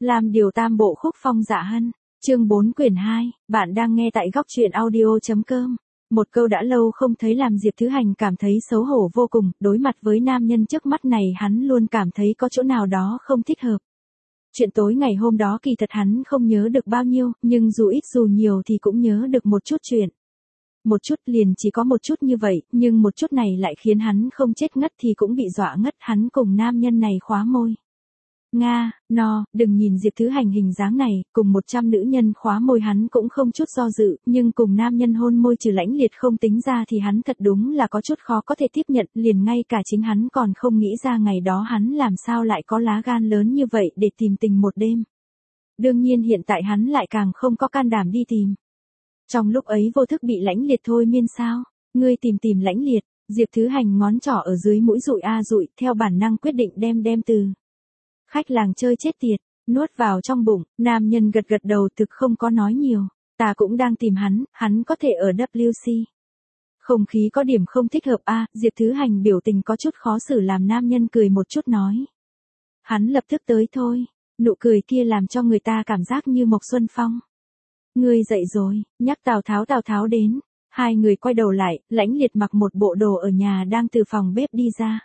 Làm điều tam bộ khúc phong dạ hân. Chương 4 quyển 2, bạn đang nghe tại góc truyện audio.com. Một câu đã lâu không thấy làm Diệp Thứ Hành cảm thấy xấu hổ vô cùng, đối mặt với nam nhân trước mắt này hắn luôn cảm thấy có chỗ nào đó không thích hợp. Chuyện tối ngày hôm đó kỳ thật hắn không nhớ được bao nhiêu, nhưng dù ít dù nhiều thì cũng nhớ được một chút chuyện. Một chút liền chỉ có một chút như vậy, nhưng một chút này lại khiến hắn không chết ngất thì cũng bị dọa ngất, hắn cùng nam nhân này khóa môi. Nga, đừng nhìn Diệp Thứ Hành hình dáng này, cùng 100 nữ nhân khóa môi hắn cũng không chút do dự, nhưng cùng nam nhân hôn môi trừ Lãnh Liệt không tính ra thì hắn thật đúng là có chút khó có thể tiếp nhận, liền ngay cả chính hắn còn không nghĩ ra ngày đó hắn làm sao lại có lá gan lớn như vậy để tìm tình một đêm. Đương nhiên hiện tại hắn lại càng không có can đảm đi tìm. Trong lúc ấy vô thức bị Lãnh Liệt thôi miên sao, ngươi tìm Lãnh Liệt, Diệp Thứ Hành ngón trỏ ở dưới mũi dụi dụi, theo bản năng quyết định đem từ khách làng chơi chết tiệt, nuốt vào trong bụng, nam nhân gật đầu thực không có nói nhiều, ta cũng đang tìm hắn có thể ở WC. Không khí có điểm không thích hợp Diệp Thứ Hành biểu tình có chút khó xử làm nam nhân cười một chút nói. Hắn lập tức tới thôi, nụ cười kia làm cho người ta cảm giác như Mộc Xuân Phong. Ngươi dậy rồi, nhắc Tào Tháo đến, hai người quay đầu lại, Lãnh Liệt mặc một bộ đồ ở nhà đang từ phòng bếp đi ra.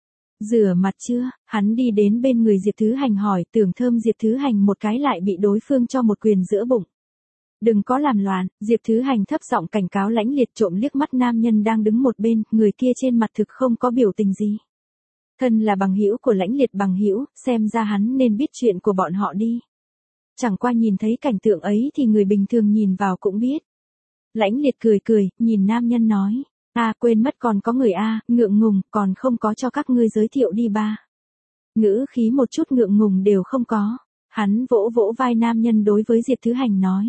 Rửa mặt chưa, hắn đi đến bên người Diệp Thứ Hành hỏi, tưởng thơm Diệp Thứ Hành một cái lại bị đối phương cho một quyền giữa bụng. Đừng có làm loạn, Diệp Thứ Hành thấp giọng cảnh cáo Lãnh Liệt, trộm liếc mắt nam nhân đang đứng một bên, người kia trên mặt thực không có biểu tình gì. Thân là bằng hữu của Lãnh Liệt bằng hữu, xem ra hắn nên biết chuyện của bọn họ đi. Chẳng qua nhìn thấy cảnh tượng ấy thì người bình thường nhìn vào cũng biết. Lãnh Liệt cười, nhìn nam nhân nói. Quên mất còn có người ngượng ngùng, còn không có cho các ngươi giới thiệu đi ba. Ngữ khí một chút ngượng ngùng đều không có. Hắn vỗ vai nam nhân đối với Diệp Thứ Hành nói.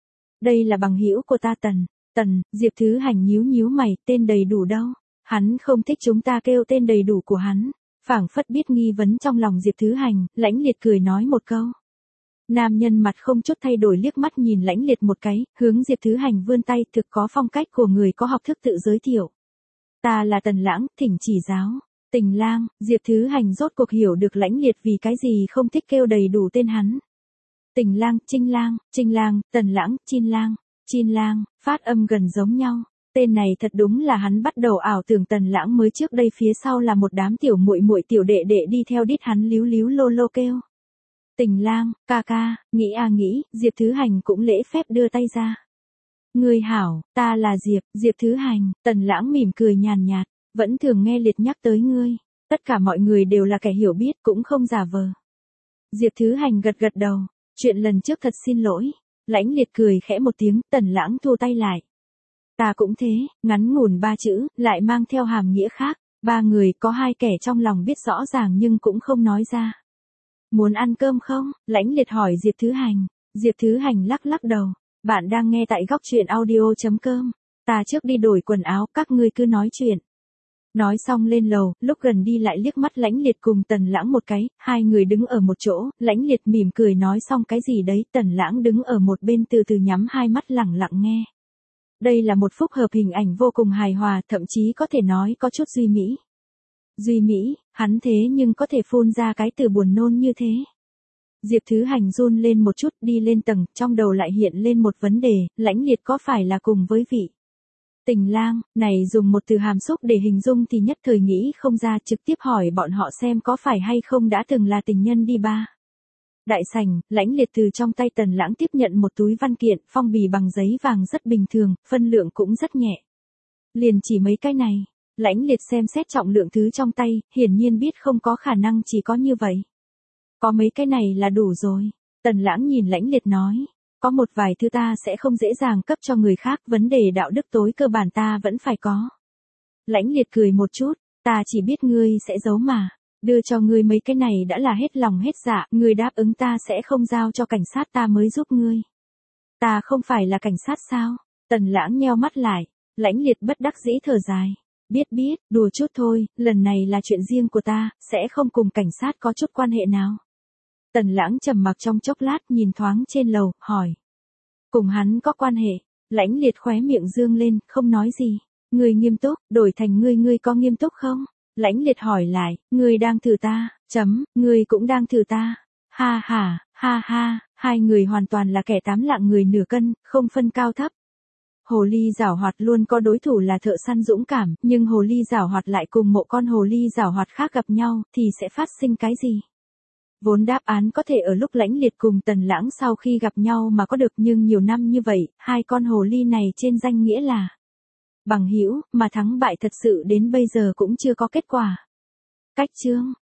Đây là bằng hữu của ta Tần, Diệp Thứ Hành nhíu mày, tên đầy đủ đâu. Hắn không thích chúng ta kêu tên đầy đủ của hắn. Phảng phất biết nghi vấn trong lòng Diệp Thứ Hành, Lãnh Liệt cười nói một câu. Nam nhân mặt không chút thay đổi liếc mắt nhìn Lãnh Liệt một cái, hướng Diệp Thứ Hành vươn tay, thực có phong cách của người có học thức tự giới thiệu. Ta là Tần Lãng, thỉnh chỉ giáo. Tình lang, Diệp Thứ Hành rốt cuộc hiểu được Lãnh Liệt vì cái gì không thích kêu đầy đủ tên hắn. Tình lang, Trinh lang, Tần Lãng, Chin lang, phát âm gần giống nhau. Tên này thật đúng là hắn bắt đầu ảo tưởng Tần Lãng mới trước đây phía sau là một đám tiểu muội tiểu đệ đi theo đít hắn líu lô kêu. Tình lang, ca, nghĩ, Diệp Thứ Hành cũng lễ phép đưa tay ra. Ngươi hảo, ta là Diệp Thứ Hành, Tần Lãng mỉm cười nhàn nhạt, vẫn thường nghe Liệt nhắc tới ngươi, tất cả mọi người đều là kẻ hiểu biết cũng không giả vờ. Diệp Thứ Hành gật đầu, chuyện lần trước thật xin lỗi, Lãnh Liệt cười khẽ một tiếng, Tần Lãng thu tay lại. Ta cũng thế, ngắn ngủn 3 chữ, lại mang theo hàm nghĩa khác, ba người có hai kẻ trong lòng biết rõ ràng nhưng cũng không nói ra. Muốn ăn cơm không? Lãnh Liệt hỏi Diệp Thứ Hành. Diệp Thứ Hành lắc đầu. Bạn đang nghe tại góc truyện audio.com. Ta trước đi đổi quần áo, các ngươi cứ nói chuyện. Nói xong lên lầu, lúc gần đi lại liếc mắt Lãnh Liệt cùng Tần Lãng một cái, hai người đứng ở một chỗ, Lãnh Liệt mỉm cười nói xong cái gì đấy, Tần Lãng đứng ở một bên từ từ nhắm hai mắt lặng nghe. Đây là một phúc hợp hình ảnh vô cùng hài hòa, thậm chí có thể nói có chút duy mỹ. Hắn thế nhưng có thể phun ra cái từ buồn nôn như thế. Diệp Thứ Hành run lên một chút, đi lên tầng, trong đầu lại hiện lên một vấn đề, Lãnh Liệt có phải là cùng với vị tình lang, này dùng một từ hàm xúc để hình dung thì nhất thời nghĩ không ra, trực tiếp hỏi bọn họ xem có phải hay không đã từng là tình nhân đi ba. Đại sảnh, Lãnh Liệt từ trong tay Tần Lãng tiếp nhận một túi văn kiện, phong bì bằng giấy vàng rất bình thường, phân lượng cũng rất nhẹ. Liền chỉ mấy cái này. Lãnh Liệt xem xét trọng lượng thứ trong tay, hiển nhiên biết không có khả năng chỉ có như vậy. Có mấy cái này là đủ rồi. Tần Lãng nhìn Lãnh Liệt nói. Có một vài thứ ta sẽ không dễ dàng cấp cho người khác, vấn đề đạo đức tối cơ bản ta vẫn phải có. Lãnh Liệt cười một chút, ta chỉ biết ngươi sẽ giấu mà. Đưa cho ngươi mấy cái này đã là hết lòng hết dạ, ngươi đáp ứng ta sẽ không giao cho cảnh sát ta mới giúp ngươi. Ta không phải là cảnh sát sao? Tần Lãng nheo mắt lại, Lãnh Liệt bất đắc dĩ thở dài. Biết, đùa chút thôi, lần này là chuyện riêng của ta, sẽ không cùng cảnh sát có chút quan hệ nào. Tần Lãng trầm mặc trong chốc lát nhìn thoáng trên lầu, hỏi. Cùng hắn có quan hệ, Lãnh Liệt khóe miệng dương lên, không nói gì. Ngươi nghiêm túc, đổi thành ngươi có nghiêm túc không? Lãnh Liệt hỏi lại, ngươi đang thử ta, ngươi cũng đang thử ta. Ha Ha ha, hai người hoàn toàn là kẻ tám lạng người nửa cân, không phân cao thấp. Hồ ly giảo hoạt luôn có đối thủ là thợ săn dũng cảm, nhưng hồ ly giảo hoạt lại cùng một con hồ ly giảo hoạt khác gặp nhau, thì sẽ phát sinh cái gì? Vốn đáp án có thể ở lúc Lãnh Liệt cùng Tần Lãng sau khi gặp nhau mà có được, nhưng nhiều năm như vậy, hai con hồ ly này trên danh nghĩa là bằng hữu, mà thắng bại thật sự đến bây giờ cũng chưa có kết quả. Cách chương